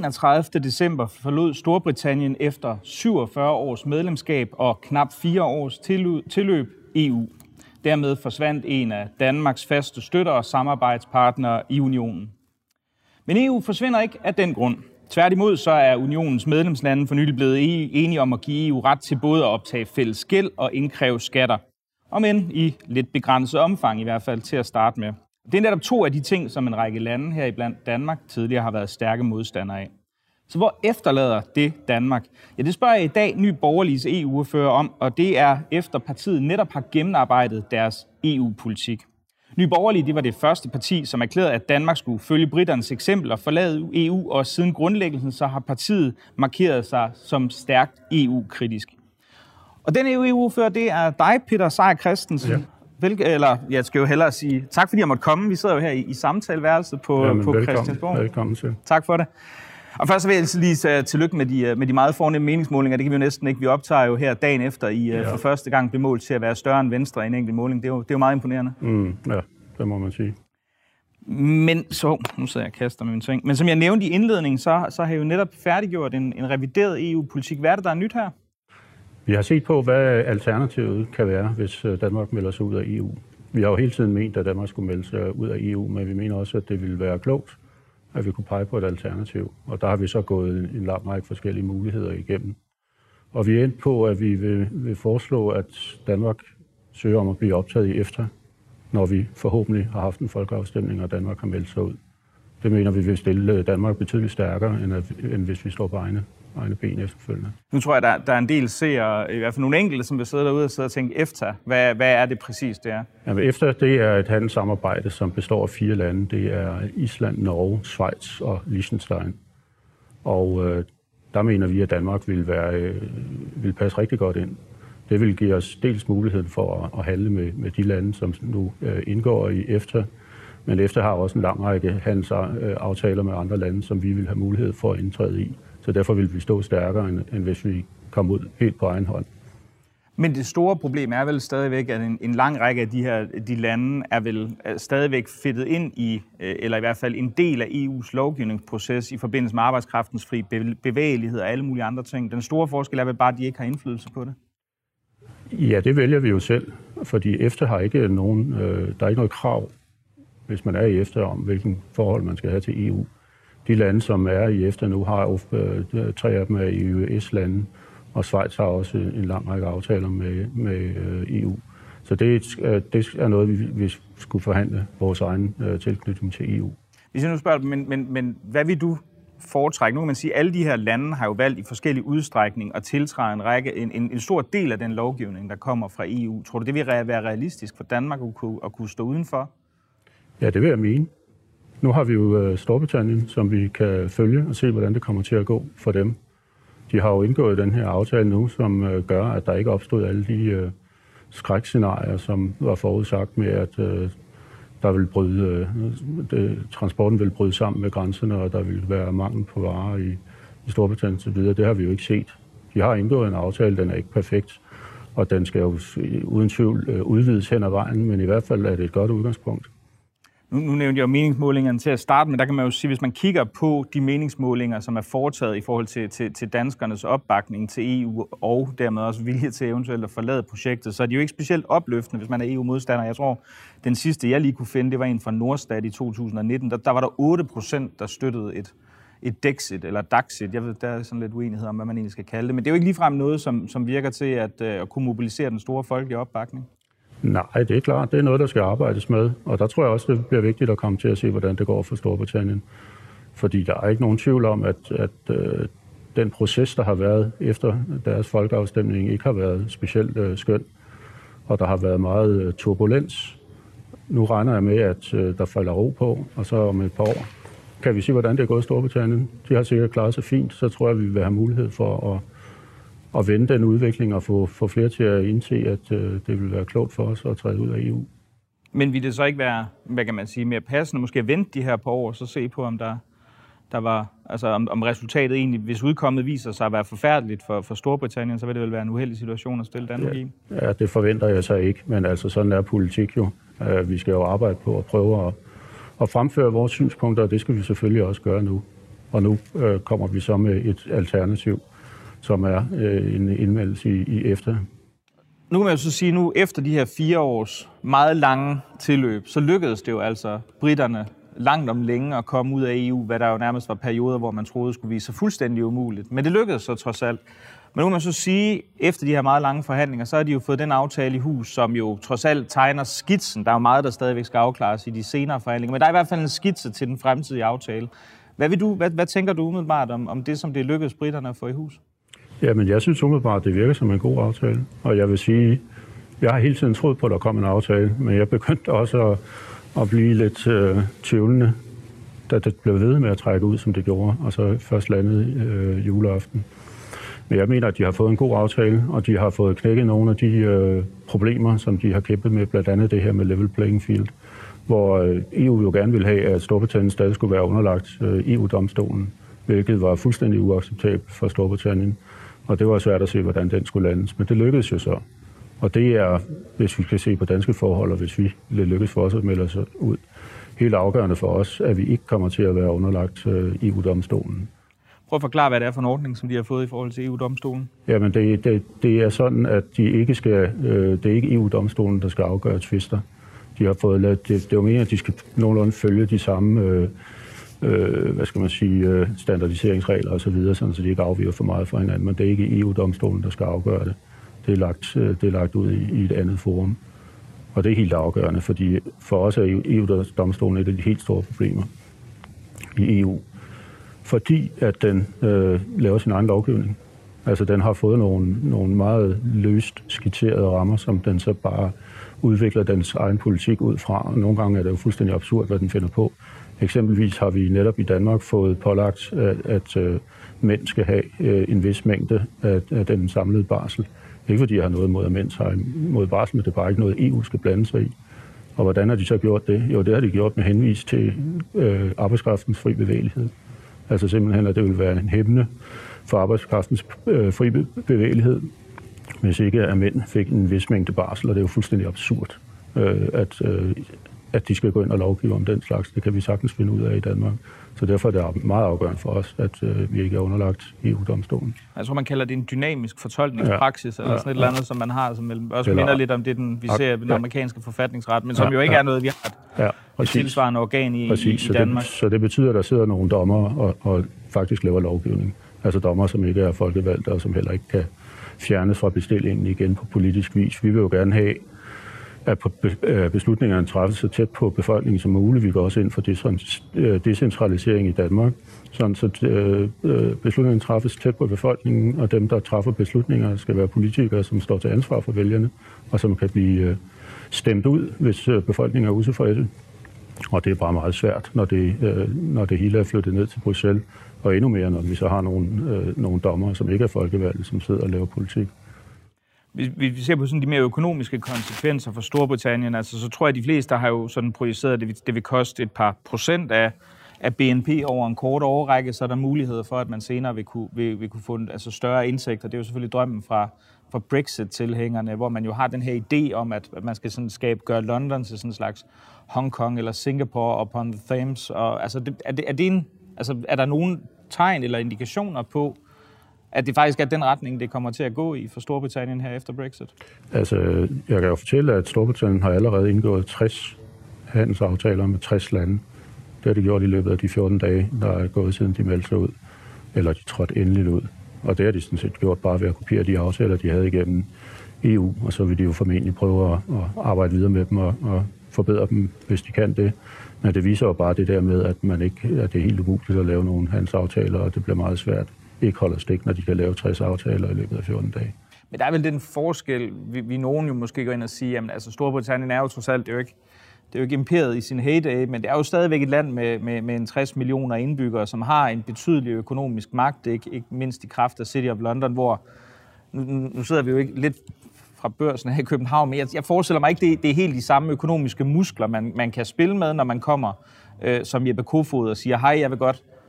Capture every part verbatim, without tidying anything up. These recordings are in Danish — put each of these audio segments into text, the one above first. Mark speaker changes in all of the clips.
Speaker 1: enogtredivte december forlod Storbritannien efter syvogfyrre års medlemskab og knap fire års tilløb E U. Dermed forsvandt en af Danmarks faste støtter og samarbejdspartnere i unionen. Men E U forsvinder ikke af den grund. Tværtimod så er unionens medlemslande for nylig blevet enige om at give E U ret til både at optage fælles gæld og indkræve skatter. Om end i lidt begrænset omfang i hvert fald til at starte med. Det er netop to af de ting, som en række lande her iblandt Danmark tidligere har været stærke modstandere af. Så hvor efterlader det Danmark? Ja, det spørger jeg i dag Nye Borgerliges E U-ordfører om, og det er efter partiet netop har gennemarbejdet deres E U-politik. Nye Borgerlige det var det første parti, som erklærede, at Danmark skulle følge briternes eksempel og forlade E U, og siden grundlæggelsen så har partiet markeret sig som stærkt E U-kritisk. Og den E U-ordfører, det er dig, Peter Seier Christensen. Ja. Hvilke, eller jeg skal jo hellere sige tak, fordi jeg måtte komme. Vi sidder jo her i, i samtaleværelset på,
Speaker 2: Jamen,
Speaker 1: på
Speaker 2: velkommen.
Speaker 1: Christiansborg.
Speaker 2: Velkommen til.
Speaker 1: Tak for det. Og først vil jeg lige sige tillykke med de, med de meget fornemme meningsmålinger. Det kan vi jo næsten ikke. Vi optager jo her dagen efter, I ja. for første gang blev målt til at være større end Venstre i en enkelt måling. Det er jo, det er jo meget imponerende.
Speaker 2: Mm, ja, det må man sige.
Speaker 1: Men så, nu sidder jeg og kaster med min ting. Men som jeg nævnte i indledningen, så, så har jeg jo netop færdiggjort en, en revideret E U-politik. Hvad er det, der er nyt her?
Speaker 2: Vi har set på, hvad alternativet kan være, hvis Danmark melder sig ud af E U. Vi har jo hele tiden ment, at Danmark skulle melde sig ud af E U, men vi mener også, at det ville være klogt, at vi kunne pege på et alternativ. Og der har vi så gået en lang række forskellige muligheder igennem. Og vi er endt på, at vi vil, vil foreslå, at Danmark søger om at blive optaget i EFTA, når vi forhåbentlig har haft en folkeafstemning, og Danmark har meldt sig ud. Det mener vi vil stille Danmark betydeligt stærkere, end, at, end hvis vi står på egne, egne ben efterfølgende.
Speaker 1: Nu tror jeg, der, der er en del seere, i hvert fald nogle enkelte, som vil sidde derude og sidde og tænke, EFTA, hvad, hvad er det præcis, det er?
Speaker 2: Jamen, EFTA det er et handelssamarbejde, som består af fire lande. Det er Island, Norge, Schweiz og Liechtenstein. Og øh, der mener vi, at Danmark vil, være, øh, vil passe rigtig godt ind. Det vil give os dels muligheden for at, at handle med, med de lande, som nu øh, indgår i EFTA. Men EFTA har også en lang række handelsaftaler med andre lande, som vi vil have mulighed for at indtræde i. Så derfor vil vi stå stærkere, end, end hvis vi kom ud helt på egen hånd.
Speaker 1: Men det store problem er vel stadigvæk, at en, en lang række af de her de lande er vel stadigvæk fedtet ind i, eller i hvert fald en del af E U's lovgivningsproces i forbindelse med arbejdskraftens fri bevægelighed og alle mulige andre ting. Den store forskel er vel bare, at de ikke har indflydelse på det?
Speaker 2: Ja, det vælger vi jo selv, fordi EFTA har ikke nogen, øh, der er ikke noget krav, hvis man er i EFTA, om hvilken forhold man skal have til E U. De lande, som er i EFTA nu, har jo øh, tre af dem er E U S-lande, og Schweiz har også en lang række aftaler med, med øh, E U. Så det, øh, det er noget, vi, vi skulle forhandle vores egen øh, tilknytning til E U.
Speaker 1: Hvis jeg nu spørger, men, men, men hvad vil du foretrække? Nu kan man sige, at alle de her lande har jo valgt i forskellige udstrækning at tiltræde en, række, en, en, en stor del af den lovgivning, der kommer fra E U. Tror du, det vil være realistisk for Danmark at kunne, at kunne stå udenfor?
Speaker 2: Ja, det vil jeg mene. Nu har vi jo Storbritannien, som vi kan følge og se, hvordan det kommer til at gå for dem. De har jo indgået den her aftale nu, som gør, at der ikke opstod alle de skrækscenarier, som var forudsagt med, at der vil bryde, det, transporten vil bryde sammen med grænserne, og der vil være mangel på varer i, i Storbritannien osv. Det har vi jo ikke set. De har indgået en aftale, den er ikke perfekt, og den skal jo uden tvivl udvides hen ad vejen, men i hvert fald er det et godt udgangspunkt.
Speaker 1: Nu, nu nævnte jeg jo meningsmålingerne til at starte med. Der kan man jo sige, hvis man kigger på de meningsmålinger, som er foretaget i forhold til, til, til danskernes opbakning til E U, og dermed også vilje til eventuelt at forlade projektet, så er de jo ikke specielt opløftende, hvis man er E U-modstander. Jeg tror, den sidste, jeg lige kunne finde, det var en fra Norstat i to tusind og nitten. Der, der var der otte procent, der støttede et, et Dexit, eller Daxit. Jeg ved, der er sådan lidt uenighed om, hvad man egentlig skal kalde det. Men det er jo ikke ligefrem noget, som, som virker til at, at kunne mobilisere den store folkelige opbakning. Nej,
Speaker 2: det er klart. Det er noget, der skal arbejdes med. Og der tror jeg også, det bliver vigtigt at komme til at se, hvordan det går for Storbritannien. Fordi der er ikke nogen tvivl om, at, at øh, den proces, der har været efter deres folkeafstemning, ikke har været specielt øh, skøn. Og der har været meget øh, turbulens. Nu regner jeg med, at øh, der falder ro på, og så om et par år kan vi se, hvordan det er gået i Storbritannien. De har sikkert klaret sig fint, så tror jeg, vi vil have mulighed for at og vende den udvikling og få, få flere til at indse, at øh, det vil være klogt for os at træde ud af E U.
Speaker 1: Men vil det så ikke være, hvad kan man sige, mere passende, måske at vente de her par år, og så se på, om der, der var, altså om, om resultatet egentlig, hvis udkommet viser sig at være forfærdeligt for, for Storbritannien, så vil det vel være en uheldig situation at stille Danmark
Speaker 2: ja,
Speaker 1: i?
Speaker 2: Ja, det forventer jeg så ikke, men altså sådan er politik jo. Uh, vi skal jo arbejde på at prøve at, at fremføre vores synspunkter, og det skal vi selvfølgelig også gøre nu. Og nu øh, kommer vi så med et alternativ, som er øh, en indmeldelse i, i EFTA.
Speaker 1: Nu kan man jo så sige, nu efter de her fire års meget lange tilløb, så lykkedes det jo altså britterne langt om længe at komme ud af E U, hvad der jo nærmest var perioder, hvor man troede skulle vise sig fuldstændig umuligt. Men det lykkedes så trods alt. Men nu kan man så sige, efter de her meget lange forhandlinger, så har de jo fået den aftale i hus, som jo trods alt tegner skitsen. Der er jo meget, der stadigvæk skal afklares i de senere forhandlinger, men der er i hvert fald en skitse til den fremtidige aftale. Hvad, vil du, hvad, hvad tænker du umiddelbart om, om det, som det lykkedes britterne at få i hus?
Speaker 2: Jamen, jeg synes umiddelbart, det virker som en god aftale. Og jeg vil sige, jeg har hele tiden troet på, at der kom en aftale, men jeg begyndte også at, at blive lidt øh, tvivlende, da det blev ved med at trække ud, som det gjorde, og så først landede øh, juleaften. Men jeg mener, at de har fået en god aftale, og de har fået knækket nogle af de øh, problemer, som de har kæmpet med, blandt andet det her med level playing field, hvor øh, E U jo gerne ville have, at Storbritannien stadig skulle være underlagt øh, E U-domstolen, hvilket var fuldstændig uacceptabelt for Storbritannien. Og det var svært at se, hvordan den skulle landes. Men det lykkedes jo så. Og det er, hvis vi kan se på danske forhold, og hvis vi lykkes for os at melde os ud, helt afgørende for os, at vi ikke kommer til at være underlagt øh, E U-domstolen.
Speaker 1: Prøv at forklare, hvad det er for en ordning, som de har fået i forhold til E U-domstolen.
Speaker 2: Jamen, det, det, det er sådan, at de ikke skal, øh, det er ikke E U-domstolen, der skal afgøre tvister. De har fået lavet, det, det er jo meningen, at de skal nogenlunde følge de samme øh, øh, hvad skal man sige, øh, standardiseringsregler og så videre, sådan, så de ikke afviger for meget fra hinanden. Men det er ikke E U-domstolen, der skal afgøre det. Det er lagt, øh, det er lagt ud i, i et andet forum. Og det er helt afgørende, fordi for os er E U-domstolen et af de helt store problemer i E U. Fordi at den øh, laver sin egen lovgivning. Altså den har fået nogle, nogle meget løst skitserede rammer, som den så bare udvikler dens egen politik ud fra. Og nogle gange er det jo fuldstændig absurd, hvad den finder på. Eksempelvis har vi netop i Danmark fået pålagt, at, at øh, mænd skal have øh, en vis mængde af, af den samlede barsel. Ikke fordi jeg har noget mod, at mænd har mod barsel, men det er bare ikke noget, E U skal blande sig i. Og hvordan har de så gjort det? Jo, det har de gjort med henvis til øh, arbejdskraftens fri bevægelighed. Altså simpelthen, at det vil være en hæmmende for arbejdskraftens øh, fri bevægelighed, hvis ikke at mænd fik en vis mængde barsel, og det er jo fuldstændig absurd, øh, at, øh, at de skal gå ind og lovgive om den slags. Det kan vi sagtens finde ud af i Danmark. Så derfor er det meget afgørende for os, at øh, vi ikke er underlagt E U-domstolen.
Speaker 1: Jeg tror, man kalder det en dynamisk fortolkningspraksis, ja, eller sådan et ja, eller andet, som man har, som også
Speaker 2: eller,
Speaker 1: minder lidt om det, den, vi ser i den amerikanske forfatningsret, men som ja, jo ikke ja, er noget, vi har et, ja, et tilsvarende organ i, præcis, i, i Danmark.
Speaker 2: Så det, så det betyder, at der sidder nogle dommer og, og faktisk laver lovgivning. Altså dommer, som ikke er folkevalgte, og som heller ikke kan fjernes fra bestillingen igen på politisk vis. Vi vil jo gerne have, at beslutningerne træffes så tæt på befolkningen som muligt. Vi går også ind for decentralisering i Danmark, sådan så beslutningerne træffes tæt på befolkningen, og dem, der træffer beslutninger, skal være politikere, som står til ansvar for vælgerne, og som kan blive stemt ud, hvis befolkningen er utilfredse. Og det er bare meget svært, når det, når det hele er flyttet ned til Bruxelles, og endnu mere, når vi så har nogle, nogle dommere, som ikke er folkevalgte, som sidder og laver politik.
Speaker 1: Hvis vi ser på sådan de mere økonomiske konsekvenser for Storbritannien, altså, så tror jeg, at de fleste der har jo sådan projiceret, at det, det vil koste et par procent af, af B N P over en kort årrække, så er der muligheder for, at man senere vil kunne, vil, vil kunne få altså større indtægter. Det er jo selvfølgelig drømmen fra, fra Brexit-tilhængerne, hvor man jo har den her idé om, at man skal sådan skabe, gøre London til sådan en slags Hongkong eller Singapore upon the Thames. Og, altså, det, er, det, er, det en, altså, er der nogen tegn eller indikationer på, at det faktisk er den retning, det kommer til at gå i for Storbritannien her efter Brexit?
Speaker 2: Altså, jeg kan jo fortælle, at Storbritannien har allerede indgået tres handelsaftaler med tres lande. Det har de gjort i løbet af de fjorten dage, der er gået siden de meldte sig ud, eller de trådte endeligt ud. Og det har de sådan set gjort bare ved at kopiere de aftaler, de havde igennem E U, og så vil de jo formentlig prøve at, at arbejde videre med dem og, og forbedre dem, hvis de kan det. Men det viser jo bare det der med, at, man ikke, at det er helt umuligt at lave nogle handelsaftaler, og det bliver meget svært. Ikke holder stik, når de kan lave tres aftaler i løbet af fjorten dage.
Speaker 1: Men der er vel den forskel, vi, vi nogen jo måske går ind og sige, at altså Storbritannien er jo trods alt, det er jo ikke, det er jo ikke imperiet i sin heyday, men det er jo stadigvæk et land med, med, med en tres millioner indbyggere, som har en betydelig økonomisk magt, ikke, ikke mindst i kraft af City of London, hvor, nu, nu sidder vi jo ikke lidt fra børsen her i København, men jeg, jeg forestiller mig ikke, det, det er helt de samme økonomiske muskler, man, man kan spille med, når man kommer øh, som Jeppe Kofod og siger, hej, jeg vil godt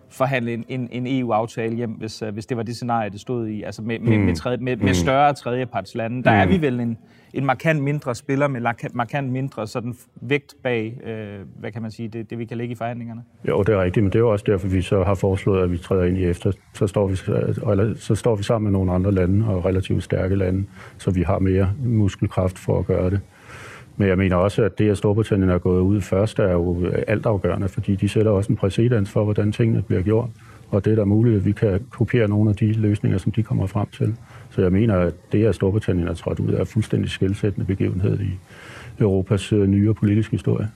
Speaker 1: forhandle en, en, en E U-aftale hjem, hvis, hvis det var det scenarie, det stod i, altså med, med, med, tredje, med, med større tredjepartslande. Der er vi vel en, en markant mindre spiller med markant mindre sådan vægt bag, øh, hvad kan man sige, det, det vi kan lægge i forhandlingerne.
Speaker 2: Jo, det er rigtigt, men det er jo også derfor, vi så har foreslået, at vi træder ind i efter. Så står vi, så står vi sammen med nogle andre lande, og relativt stærke lande, så vi har mere muskelkraft for at gøre det. Men jeg mener også, at det, at Storbritannien er gået ud først, er jo altafgørende, fordi de sætter også en præcedens for, hvordan tingene bliver gjort. Og det er da muligt, at vi kan kopiere nogle af de løsninger, som de kommer frem til. Så jeg mener, at det, at Storbritannien er trådt ud, er fuldstændig skelsættende begivenhed i Europas nyere politiske historie.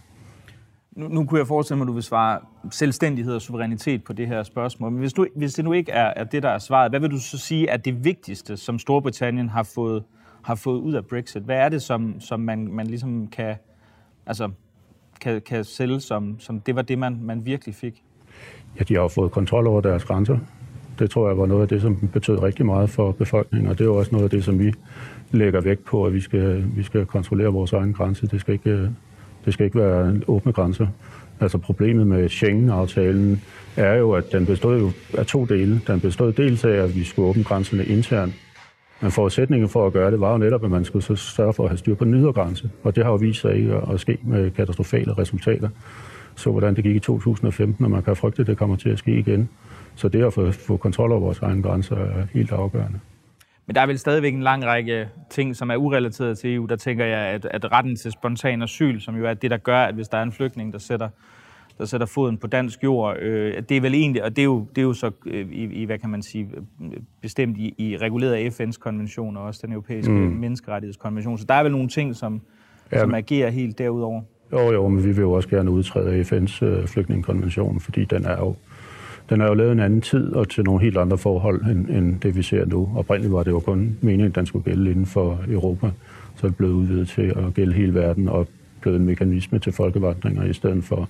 Speaker 1: Nu, nu kunne jeg forestille mig, at du vil svare selvstændighed og suverænitet på det her spørgsmål. Men hvis, du, hvis det nu ikke er, er det, der er svaret, hvad vil du så sige er det vigtigste, som Storbritannien har fået har fået ud af Brexit? Hvad er det, som, som man, man ligesom kan, altså, kan, kan sælge som, som det var det, man, man virkelig fik?
Speaker 2: Ja, de har jo fået kontrol over deres grænser. Det tror jeg var noget af det, som betød rigtig meget for befolkningen, og det er jo også noget af det, som vi lægger vægt på, at vi skal, vi skal kontrollere vores egen grænse. Det skal ikke, det skal ikke være åbne grænser. Altså problemet med Schengen-aftalen er jo, at den bestod jo af to dele. Den bestod dels af, at vi skulle åbne grænserne internt, men forudsætningen for at gøre det var jo netop, at man skulle så sørge for at have styr på den ydre grænse. Og det har jo vist sig ikke at ske med katastrofale resultater. Så hvordan det gik i to tusind og femten, og man kan frygte, at det kommer til at ske igen. Så det at få, få kontrol over vores egen grænser er helt afgørende.
Speaker 1: Men der er vel stadigvæk en lang række ting, som er urelateret til E U. Der tænker jeg, at, at retten til spontan asyl, som jo er det, der gør, at hvis der er en flygtning, der sætter der sætter foden på dansk jord, øh, det er vel egentlig, og det er jo, det er jo så øh, i, i, hvad kan man sige, bestemt i, i reguleret af F N's konvention og også den europæiske mm. menneskerettighedskonvention. Så der er vel nogle ting, som, ja, som agerer helt derudover.
Speaker 2: Jo, jo, men vi vil jo også gerne udtræde af F N's øh, flygtningekonvention, fordi den er jo den er jo lavet en anden tid og til nogle helt andre forhold, end, end det vi ser nu. Oprindeligt var det jo kun meningen, at den skulle gælde inden for Europa, så er det blevet udvidet til at gælde hele verden og blevet en mekanisme til folkevandringer i stedet for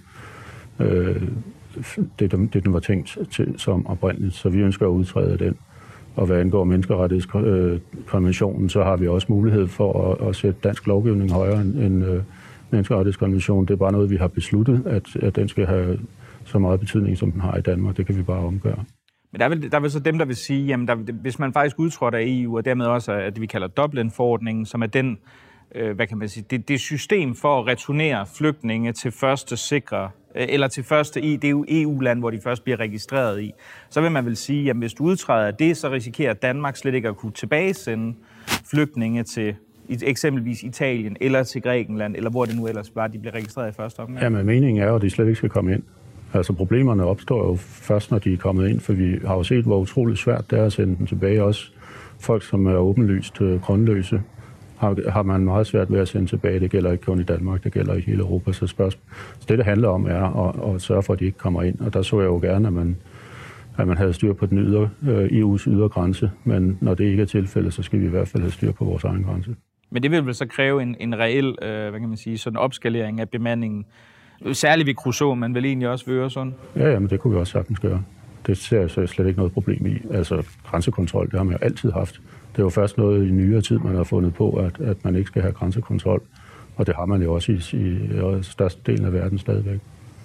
Speaker 2: Øh, det, det, den var tænkt til som oprindeligt, så vi ønsker at udtræde den. Og hvad angår menneskerettighedskonventionen, så har vi også mulighed for at, at sætte dansk lovgivning højere end øh, menneskerettighedskonventionen. Det er bare noget, vi har besluttet, at, at den skal have så meget betydning, som den har i Danmark. Det kan vi bare omgøre.
Speaker 1: Men der er vel, der er vel så dem, der vil sige, jamen der, hvis man faktisk udtrådter af E U, og dermed også af det, vi kalder Dublin-forordningen, som er den, øh, hvad kan man sige, det, det system for at returnere flygtninge til første sikre eller til første i det E U-land, hvor de først bliver registreret i, så vil man vel sige, at hvis du udtræder af det, så risikerer Danmark slet ikke at kunne tilbagesende flygtninge til eksempelvis Italien eller til Grækenland, eller hvor det nu ellers var, de bliver registreret i første omgang.
Speaker 2: Jamen, meningen er jo, at de slet ikke skal komme ind. Altså, problemerne opstår jo først, når de er kommet ind, for vi har jo set, hvor utroligt svært det er at sende dem tilbage. Også folk, som er åbenlyst øh, grundløse, har, har man meget svært ved at sende tilbage. Det gælder ikke kun i Danmark, det gælder i hele Europa. Så, spørgsmål. så det, det handler om, er at, at sørge for, at de ikke kommer ind. Og der så jeg jo gerne, at man, at man havde styr på den ydre, øh, E U's ydre grænse. Men når det ikke er tilfældet, så skal vi i hvert fald have styr på vores egen grænse.
Speaker 1: Men det vil vel så kræve en, en reel, øh, hvad kan man sige, sådan opskalering af bemandingen, særligt ved Kruså, men vel egentlig også ved Øresund?
Speaker 2: Ja, ja, men det kunne vi også sagtens gøre. Det ser jeg så slet ikke noget problem i. Altså, grænsekontrol, det har man jo altid haft. Det er jo først noget i nyere tid, man har fundet på, at, at man ikke skal have grænsekontrol. Og det har man jo også i, i størstedelen af verden stadigvæk.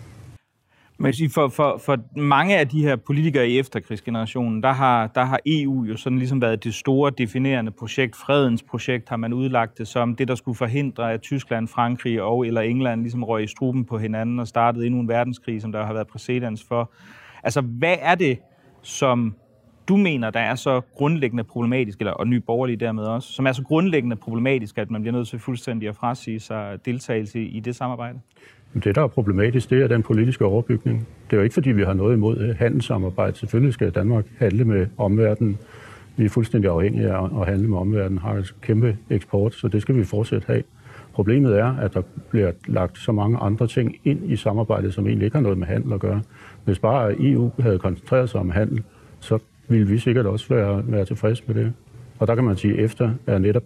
Speaker 1: Men for, for, for mange af de her politikere i efterkrigsgenerationen, der har, der har E U jo sådan ligesom været det store definerende projekt. Fredens projekt har man udlagt det som det, der skulle forhindre, at Tyskland, Frankrig og eller England ligesom røg i struben på hinanden og startede endnu en verdenskrig, som der har været præcedens for. Altså, hvad er det, som du mener, der er så grundlæggende problematisk, eller, og Nye Borgerlige dermed også, som er så grundlæggende problematisk, at man bliver nødt til fuldstændig at frasige sig deltagelse i det samarbejde?
Speaker 2: Det, der er problematisk, det er den politiske overbygning. Det er jo ikke, fordi vi har noget imod handelssamarbejde. Selvfølgelig skal Danmark handle med omverdenen. Vi er fuldstændig afhængige af at handle med omverdenen, har et kæmpe eksport, så det skal vi fortsat have. Problemet er, at der bliver lagt så mange andre ting ind i samarbejdet, som egentlig ikke har noget med handel at gøre. Hvis bare E U havde koncentreret sig om handel, så ville vi sikkert også være, være tilfredse med det. Og der kan man sige, at EFTA er netop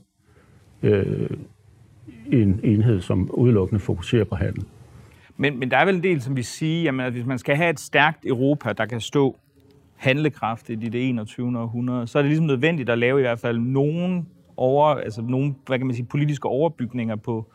Speaker 2: øh, en enhed, som udelukkende fokuserer på handel.
Speaker 1: Men, men der er vel en del, som vi siger, jamen, at hvis man skal have et stærkt Europa, der kan stå handlekraftigt i det enogtyvende århundrede, så er det ligesom nødvendigt at lave i hvert fald nogle over, altså nogle, hvad kan man sige, politiske overbygninger på,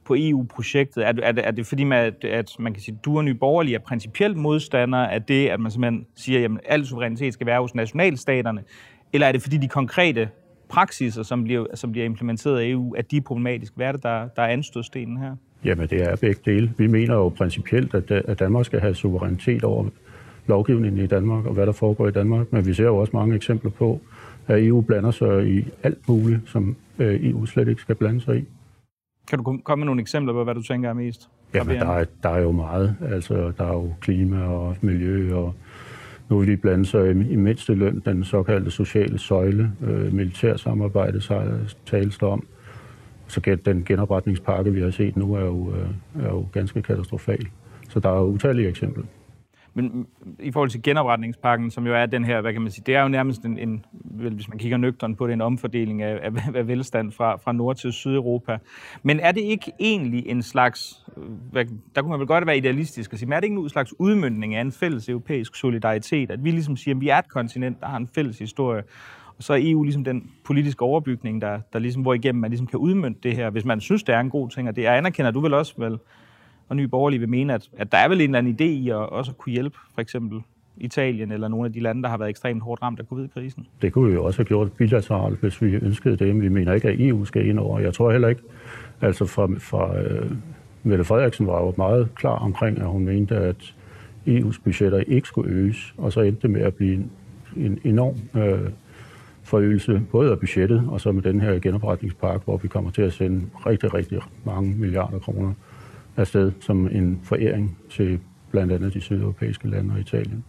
Speaker 1: på E U-projektet? Er, er, det, er det fordi, man, at, at man kan sige, at du og Nye Borgerlige er principielt modstandere af det, at man simpelthen siger, at al suverænitet skal være hos nationalstaterne? Eller er det fordi de konkrete praksiser, som bliver, som bliver implementeret af E U, at de er problematiske? Hvad er det, der, der er anstødstenen her?
Speaker 2: Jamen, det er begge dele. Vi mener jo principielt, at, at Danmark skal have suverænitet over lovgivningen i Danmark og hvad der foregår i Danmark. Men vi ser jo også mange eksempler på, at E U blander sig i alt muligt, som E U slet ikke skal blande sig i.
Speaker 1: Kan du komme med nogle eksempler på, hvad du tænker er mest?
Speaker 2: Jamen, der er, der er jo meget. Altså, der er jo klima og miljø, og nu vil de blande sig i mindste løn, den såkaldte sociale søjle, øh, militærsamarbejde, så tales der om. Så den genopretningspakke, vi har set nu, er jo, er jo ganske katastrofal. Så der er jo utallige eksempler.
Speaker 1: Men i forhold til genopretningspakken, som jo er den her, hvad kan man sige, det er jo nærmest en, en hvis man kigger nøgtern på det, en omfordeling af, af, af velstand fra, fra Nord- til Sydeuropa. Men er det ikke egentlig en slags, hvad, der kunne man vel godt være idealistisk at sige, men er det ikke en slags udmøntning af en fælles europæisk solidaritet, at vi ligesom siger, at vi er et kontinent, der har en fælles historie, og så er E U ligesom den politiske overbygning, der, der ligesom, hvor igennem man ligesom kan udmønte det her, hvis man synes, det er en god ting, og det jeg anerkender du vel også vel, og Nye Borgerlige vil mene, at, at der er vel en eller anden idé i at også kunne hjælpe for eksempel Italien eller nogle af de lande, der har været ekstremt hårdt ramt af covid-krisen.
Speaker 2: Det kunne vi jo også have gjort bilateralt, hvis vi ønskede det, men vi mener ikke, at E U skal ind over. Jeg tror heller ikke, altså fra, fra uh, Mette Frederiksen var jo meget klar omkring, at hun mente, at E U's budgetter ikke skulle øges, og så endte det med at blive en, en enorm uh, forøgelse, både af budgettet og så med den her genopretningspakke, hvor vi kommer til at sende rigtig, rigtig mange milliarder kroner afsted som en foræring til blandt andet de sydeuropæiske lande og Italien.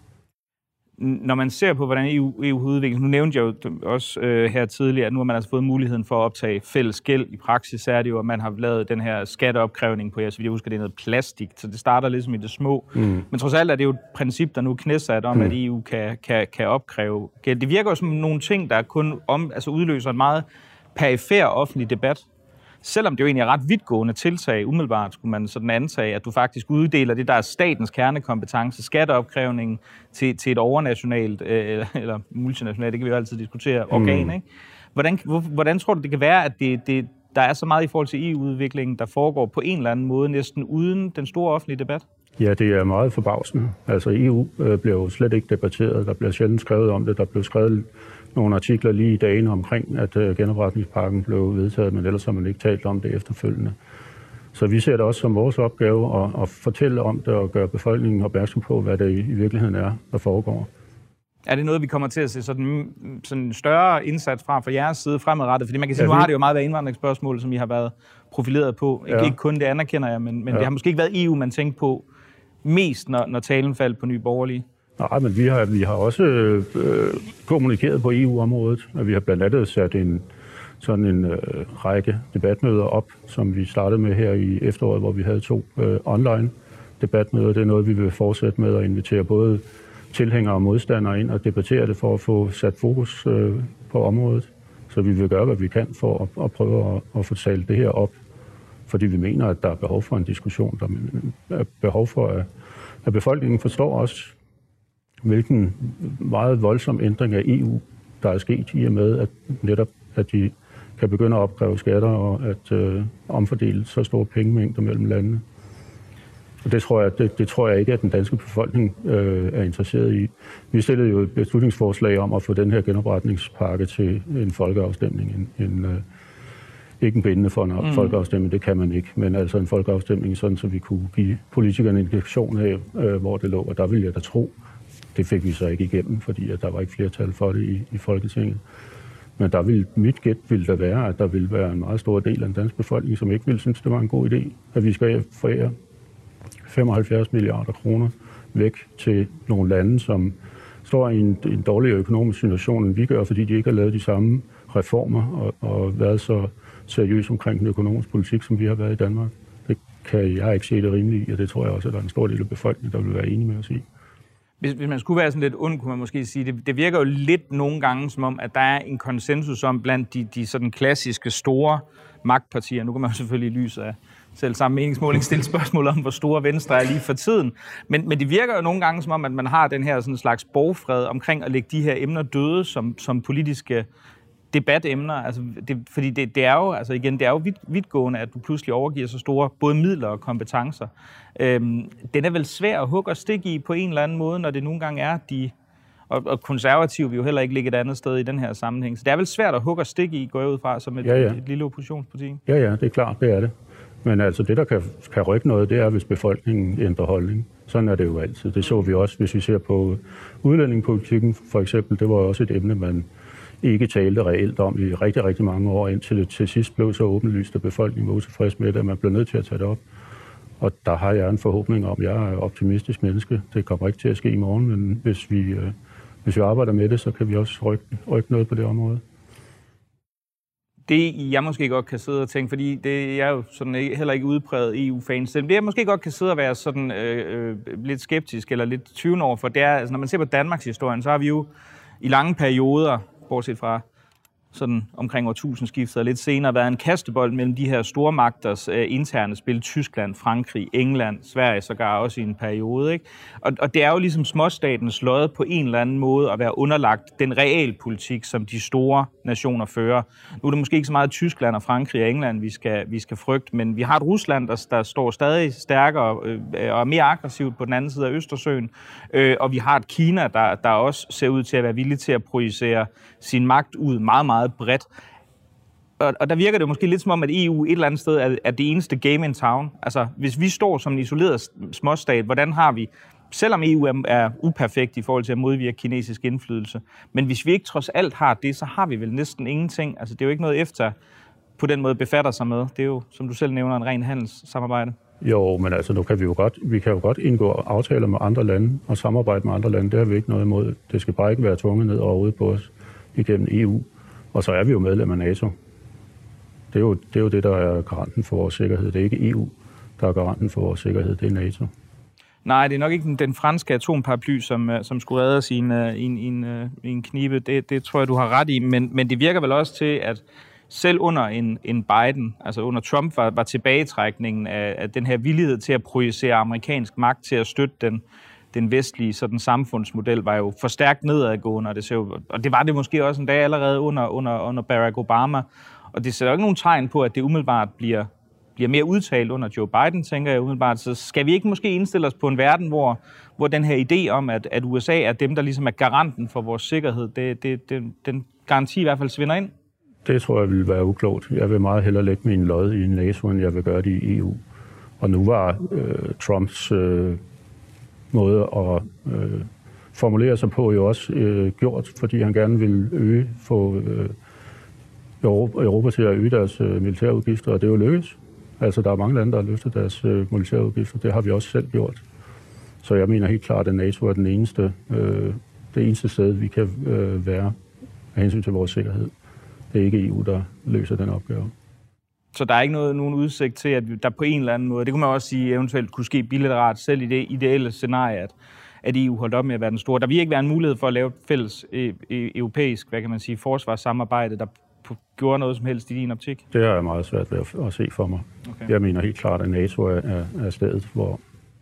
Speaker 1: Når man ser på, hvordan E U, E U udvikler, nu nævnte jeg jo også øh, her tidligere, at nu har man altså fået muligheden for at optage fælles gæld. I praksis er det jo, at man har lavet den her skatteopkrævning på, jeg så vidt jeg husker, det er noget plastik, så det starter ligesom i det små. Mm. Men trods alt er det jo et princip, der nu er knæsat om, mm. at E U kan, kan, kan opkræve gæld. Det virker jo som nogle ting, der kun om, altså udløser en meget perifær offentlig debat. Selvom det jo egentlig er ret vidtgående tiltag, umiddelbart skulle man sådan antage, at du faktisk uddeler det, der er statens kernekompetence, skatteopkrævningen, til, til et overnationalt øh, eller multinationalt, det kan vi jo altid diskutere, organ. Mm. Ikke? Hvordan, hvor, hvordan tror du, det kan være, at det, det, der er så meget i forhold til E U-udviklingen, der foregår på en eller anden måde, næsten uden den store offentlige debat?
Speaker 2: Ja, det er meget forbavsende. Altså E U øh, bliver jo slet ikke debatteret. Der bliver sjældent skrevet om det. Der blev skrevet nogle artikler lige i dagen omkring, at øh, genopretningspakken blev vedtaget, men ellers har man ikke talt om det efterfølgende. Så vi ser det også som vores opgave at, at fortælle om det og gøre befolkningen opmærksom på, hvad det i, i virkeligheden er, der foregår. Er
Speaker 1: det noget, vi kommer til at se sådan, sådan en større indsats fra fra jeres side fremadrettet? Fordi man kan sige, ja, nu har det jo meget været indvandringsspørgsmål, som I har været profileret på. Ikke, ja. ikke kun det anerkender jeg, men, men ja. det har måske ikke været E U, man tænkte på mest, når, når talen faldt på Nye Borgerlige.
Speaker 2: Nej, men vi har, vi har også øh, kommunikeret på E U-området, og vi har blandt andet sat en, sådan en øh, række debatmøder op, som vi startede med her i efteråret, hvor vi havde to øh, online debatmøder. Det er noget, vi vil fortsætte med at invitere både tilhængere og modstandere ind og debattere det for at få sat fokus øh, på området. Så vi vil gøre, hvad vi kan for at, at prøve at, at få talt det her op, fordi vi mener, at der er behov for en diskussion. Der er behov for, at, at befolkningen forstår også, hvilken meget voldsom ændring af E U, der er sket i og med, at netop at de kan begynde at opkræve skatter og at øh, omfordele så store pengemængder mellem landene. Og det tror jeg, det, det tror jeg ikke, at den danske befolkning øh, er interesseret i. Vi stillede jo et beslutningsforslag om at få den her genopretningspakke til en folkeafstemning. En, en, øh, ikke en bindende for en mm. folkeafstemning, det kan man ikke, men altså en folkeafstemning, sådan så vi kunne give politikerne en indikation af, øh, hvor det lå, og der ville jeg da tro. Det fik vi så ikke igennem, fordi at der var ikke flertal for det i, i Folketinget. Men der vil, mit gæt ville der være, at der ville være en meget stor del af den danske befolkning, som ikke ville synes, det var en god idé, at vi skal forære femoghalvfjerds milliarder kroner væk til nogle lande, som står i en, en dårligere økonomisk situation, end vi gør, fordi de ikke har lavet de samme reformer og, og været så seriøs omkring den økonomiske politik, som vi har været i Danmark. Det kan jeg ikke se det rimeligt i, og det tror jeg også, at der er en stor del af befolkningen, der vil være enige med os i.
Speaker 1: Hvis, hvis man skulle være sådan lidt ond, kunne man måske sige, det, det virker jo lidt nogle gange som om, at der er en konsensus om blandt de, de sådan klassiske store magtpartier. Nu kan man jo selvfølgelig i lyset af selv samme meningsmåling stille spørgsmål om, hvor store Venstre er lige for tiden. Men, men det virker jo nogle gange som om, at man har den her sådan slags borgfred omkring at lægge de her emner døde som, som politiske debatemner, altså det, fordi det, det er jo, altså igen, det er jo vidt, vidtgående, at du pludselig overgiver så store både midler og kompetencer. Øhm, den er vel svær at hugge og stikke i på en eller anden måde, når det nogle gange er de, og, og konservative vil jo heller ikke ligge et andet sted i den her sammenhæng. Så det er vel svært at hugge og stikke i, går jeg ud fra, som et, ja, ja. et lille oppositionsparti.
Speaker 2: Ja, ja, det er klart, det er det. Men altså det, der kan, kan rykke noget, det er, hvis befolkningen ændrer holdning. Sådan er det jo altid. Det så vi også, hvis vi ser på udlændingepolitikken for eksempel. Det var også et emne, man ikke talte reelt om i rigtig, rigtig mange år, indtil det til sidst blev så åbenlyst, at befolkningen var utilfreds med det, at man blev nødt til at tage det op. Og der har jeg en forhåbning om, jeg er optimistisk menneske. Det kommer ikke til at ske i morgen, men hvis vi, øh, hvis vi arbejder med det, så kan vi også rykke, rykke noget på det område.
Speaker 1: Det, jeg måske godt kan sidde og tænke, fordi det, jeg er jo sådan ikke, heller ikke udpræget E U-fans, det jeg måske godt kan sidde og være sådan øh, øh, lidt skeptisk eller lidt tvivlende over for, det er, altså når man ser på Danmarks historien, så har vi jo i lange perioder, bortset fra sådan omkring årtusindskiftet og lidt senere, været en kastebold mellem de her store magters øh, interne spil, Tyskland, Frankrig, England, Sverige sågar også i en periode, ikke? Og, og det er jo ligesom småstatens lod på en eller anden måde at være underlagt den realpolitik, som de store nationer fører. Nu er det måske ikke så meget Tyskland og Frankrig og England, vi skal, vi skal frygte, men vi har et Rusland, der, der står stadig stærkere øh, og er mere aggressivt på den anden side af Østersøen, øh, og vi har et Kina, der, der også ser ud til at være villig til at projicere sin magt ud meget, meget bredt. Og, og der virker det måske lidt som om, at E U et eller andet sted er, er det eneste game in town. Altså, hvis vi står som en isoleret småstat, hvordan har vi, selvom E U er, er uperfekt i forhold til at modvirke kinesisk indflydelse, men hvis vi ikke trods alt har det, så har vi vel næsten ingenting. Altså, det er jo ikke noget efter på den måde befatter sig med. Det er jo, som du selv nævner, en ren handelssamarbejde.
Speaker 2: Jo, men altså, nu kan vi jo godt, vi kan jo godt indgå aftaler med andre lande og samarbejde med andre lande. Det har vi ikke noget imod. Det skal bare ikke være tvunget ned over hovedet på os igennem E U. Og så er vi jo medlem af NATO. Det er jo, det er jo det, der er garanten for vores sikkerhed. Det er ikke E U, der er garanten for vores sikkerhed. Det er NATO.
Speaker 1: Nej, det er nok ikke den, den franske atomparaply, som, som skulle redde os i en, en, en, en knibe. Det, det tror jeg, du har ret i. Men, men det virker vel også til, at selv under en, en Biden, altså under Trump, var, var tilbagetrækningen af, af den her villighed til at projicere amerikansk magt til at støtte den, den vestlige sådan, samfundsmodel, var jo for stærkt nedadgående, og det, ser jo, og det var det måske også en dag allerede under, under, under Barack Obama. Og det sætter jo ikke nogen tegn på, at det umiddelbart bliver, bliver mere udtalt under Joe Biden, tænker jeg umiddelbart. Så skal vi ikke måske indstille os på en verden, hvor, hvor den her idé om, at, at U S A er dem, der ligesom er garanten for vores sikkerhed, det, det, det, den garanti i hvert fald svinder ind?
Speaker 2: Det tror jeg vil være uklogt. Jeg vil meget hellere lægge min lod i NATO, end jeg vil gøre det i E U. Og nu var øh, Trumps øh, måde at øh, formulere sig på jo også øh, gjort, fordi han gerne vil øge få øh, Europa, Europa til at øge deres øh, militærudgifter, og det er jo lykkes. Altså, der er mange lande, der har løftet deres øh, militærudgifter. Det har vi også selv gjort. Så jeg mener helt klart, at NATO er den eneste, øh, det eneste sted, vi kan øh, være af hensyn til vores sikkerhed. Det er ikke E U, der løser den opgave.
Speaker 1: Så der er ikke noget, nogen udsigt til, at der på en eller anden måde, det kunne man også sige, eventuelt kunne ske bilateralt, selv i det ideelle scenarie, at, at E U holdt op med at være den store. Der vil ikke være en mulighed for at lave et fælles e- e- europæisk, hvad kan man sige, forsvarssamarbejde, der gjorde noget som helst i din optik? Det
Speaker 2: er meget svært ved at, at se for mig. Okay. Jeg mener helt klart, at NATO er, er, er stedet, hvor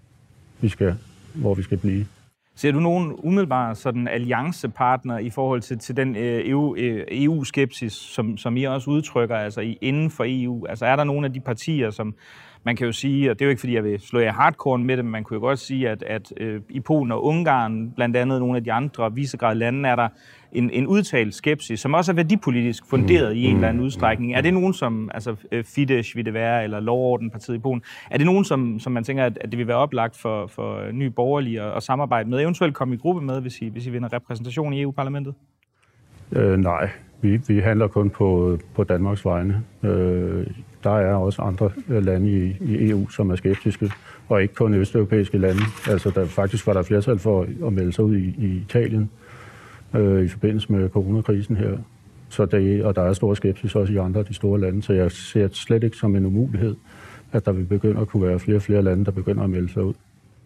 Speaker 2: vi skal, hvor vi skal blive.
Speaker 1: Ser du nogen umiddelbare sådan alliancepartner i forhold til, til den E U-skepsis, som, som I også udtrykker altså i, inden for E U? Altså er der nogle af de partier, som man kan jo sige, og det er jo ikke fordi, jeg vil slå jer hardcore med det, men man kunne jo godt sige, at, at øh, i Polen og Ungarn, blandt andet nogle af de andre Visegrad-lande, er der en, en udtalt skepsis, som også er værdipolitisk funderet i en eller anden udstrækning. Er det nogen som, altså Fidesz vil det være, eller Lovorden-partiet i Polen, er det nogen, som, som man tænker, at, at det vil være oplagt for, for Nye Borgerlige at, at samarbejde med, eventuelt komme i gruppe med, hvis I, hvis I vinder repræsentation i E U-parlamentet?
Speaker 2: Øh, nej, vi, vi handler kun på, på Danmarks vegne. Øh, der er også andre lande i, i E U, som er skeptiske, og ikke kun østeuropæiske lande. Altså, der, faktisk var der flertal for at melde sig ud i, i Italien øh, i forbindelse med coronakrisen her. Så det, og der er stor skepsis også i andre af de store lande, så jeg ser det slet ikke som en umulighed, at der vil begynde at kunne være flere og flere lande, der begynder at melde sig ud.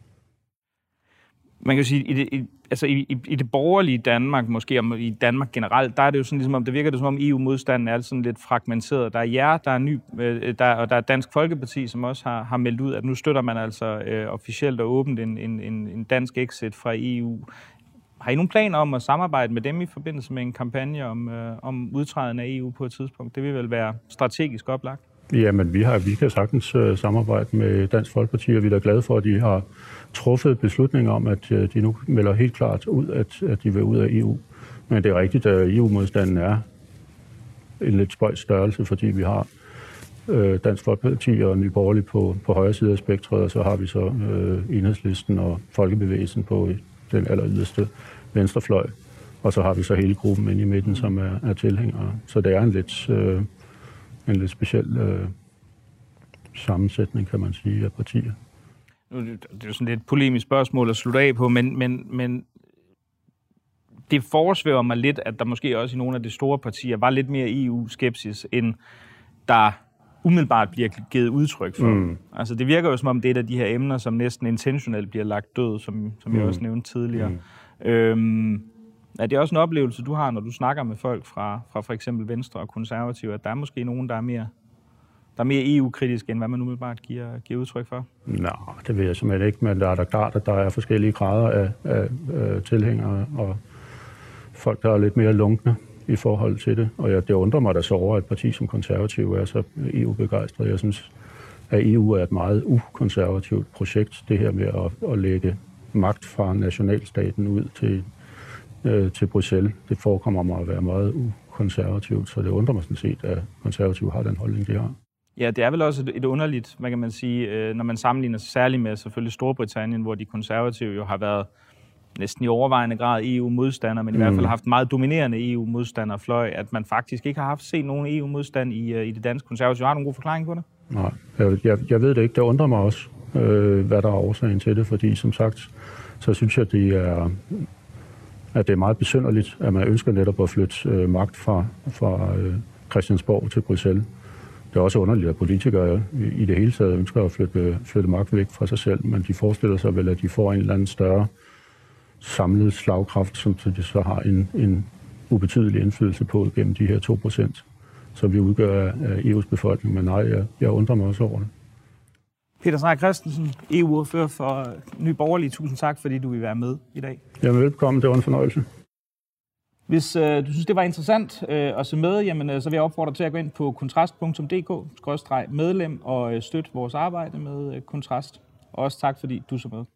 Speaker 1: Man kan jo sige, i det, i, altså i, i, i det borgerlige Danmark, måske og i Danmark generelt, der er det jo sådan ligesom om, det virker det som om E U-modstanden er sådan lidt fragmenteret. Der er jer, der er ny, der, og der er Dansk Folkeparti, som også har, har meldt ud, at nu støtter man altså øh, officielt og åbent en, en, en dansk exit fra E U. har I nogle planer om at samarbejde med dem i forbindelse med en kampagne om, øh, om udtræden af E U på et tidspunkt? Det vil vel være strategisk oplagt?
Speaker 2: Jamen, vi, har, vi kan sagtens uh, samarbejde med Dansk Folkeparti, og vi er da glade for, at de har truffet beslutninger om, at uh, de nu melder helt klart ud, at, at de vil ud af E U. Men det er rigtigt, at E U-modstanden er en lidt spøjs størrelse, fordi vi har uh, Dansk Folkeparti og Nye Borgerlige på, på højre side af spektret, og så har vi så uh, Enhedslisten og Folkebevægelsen på den aller yderste venstrefløj. Og så har vi så hele gruppen inde i midten, som er, er tilhængere. Så det er en lidt... Uh, en lidt speciel øh, sammensætning, kan man sige, af partier.
Speaker 1: Det er jo sådan lidt et polemisk spørgsmål at slutte af på, men, men, men det foresvæver mig lidt, at der måske også i nogle af de store partier var lidt mere E U-skepsis, end der umiddelbart bliver givet udtryk for. Mm. Altså det virker jo som om, det er et af de her emner, som næsten intentionelt bliver lagt død, som, som mm. jeg også nævnte tidligere. Mm. Øhm, Er det også en oplevelse, du har, når du snakker med folk fra, fra for eksempel Venstre og Konservative, at der er måske nogen, der er mere, der er mere E U-kritiske, end hvad man umiddelbart giver, giver udtryk for?
Speaker 2: Nej, det ved jeg simpelthen ikke, men der er da klart, at der er forskellige grader af, af, af tilhængere og folk, der er lidt mere lunkne i forhold til det. Og jeg, det undrer mig da så over, at et parti som Konservative er så E U-begejstret. Jeg synes, at E U er et meget ukonservativt projekt, det her med at, at lægge magt fra nationalstaten ud til til Bruxelles. Det forekommer mig at være meget ukonservativt, så det undrer mig sådan set, at konservative har den holdning, de har.
Speaker 1: Ja, det er vel også et, et underligt, hvad kan man sige, når man sammenligner sig særligt med selvfølgelig Storbritannien, hvor de konservative jo har været næsten i overvejende grad E U-modstandere, men i mm. hvert fald har haft meget dominerende E U-modstanderfløj, at man faktisk ikke har haft set nogen E U-modstand i, i det danske konservative. Har du en god forklaring på det?
Speaker 2: Nej, jeg, jeg, jeg ved det ikke. Det undrer mig også, øh, hvad der er årsagen til det, fordi som sagt, så synes jeg, det er... at det er meget besynderligt, at man ønsker netop at flytte øh, magt fra, fra øh, Christiansborg til Bruxelles. Det er også underligt, at politikere i, i det hele taget ønsker at flytte, flytte magt væk fra sig selv, men de forestiller sig vel, at de får en eller anden større samlet slagkraft, som de så har en, en ubetydelig indflydelse på gennem de her to procent, som vi udgør af E U's befolkning. Men nej, jeg, jeg undrer mig også over det.
Speaker 1: Peter Seier Christensen, E U-ordfører for Nye Borgerlige. Tusind tak, fordi du vil være med i dag.
Speaker 2: Jamen velkommen, det var en fornøjelse.
Speaker 1: Hvis øh, du synes, det var interessant øh, at se med, jamen, øh, så vil jeg opfordre dig til at gå ind på kontrast punktum d k skråstreg medlem og øh, støtte vores arbejde med øh, Kontrast. Og også tak, fordi du så med.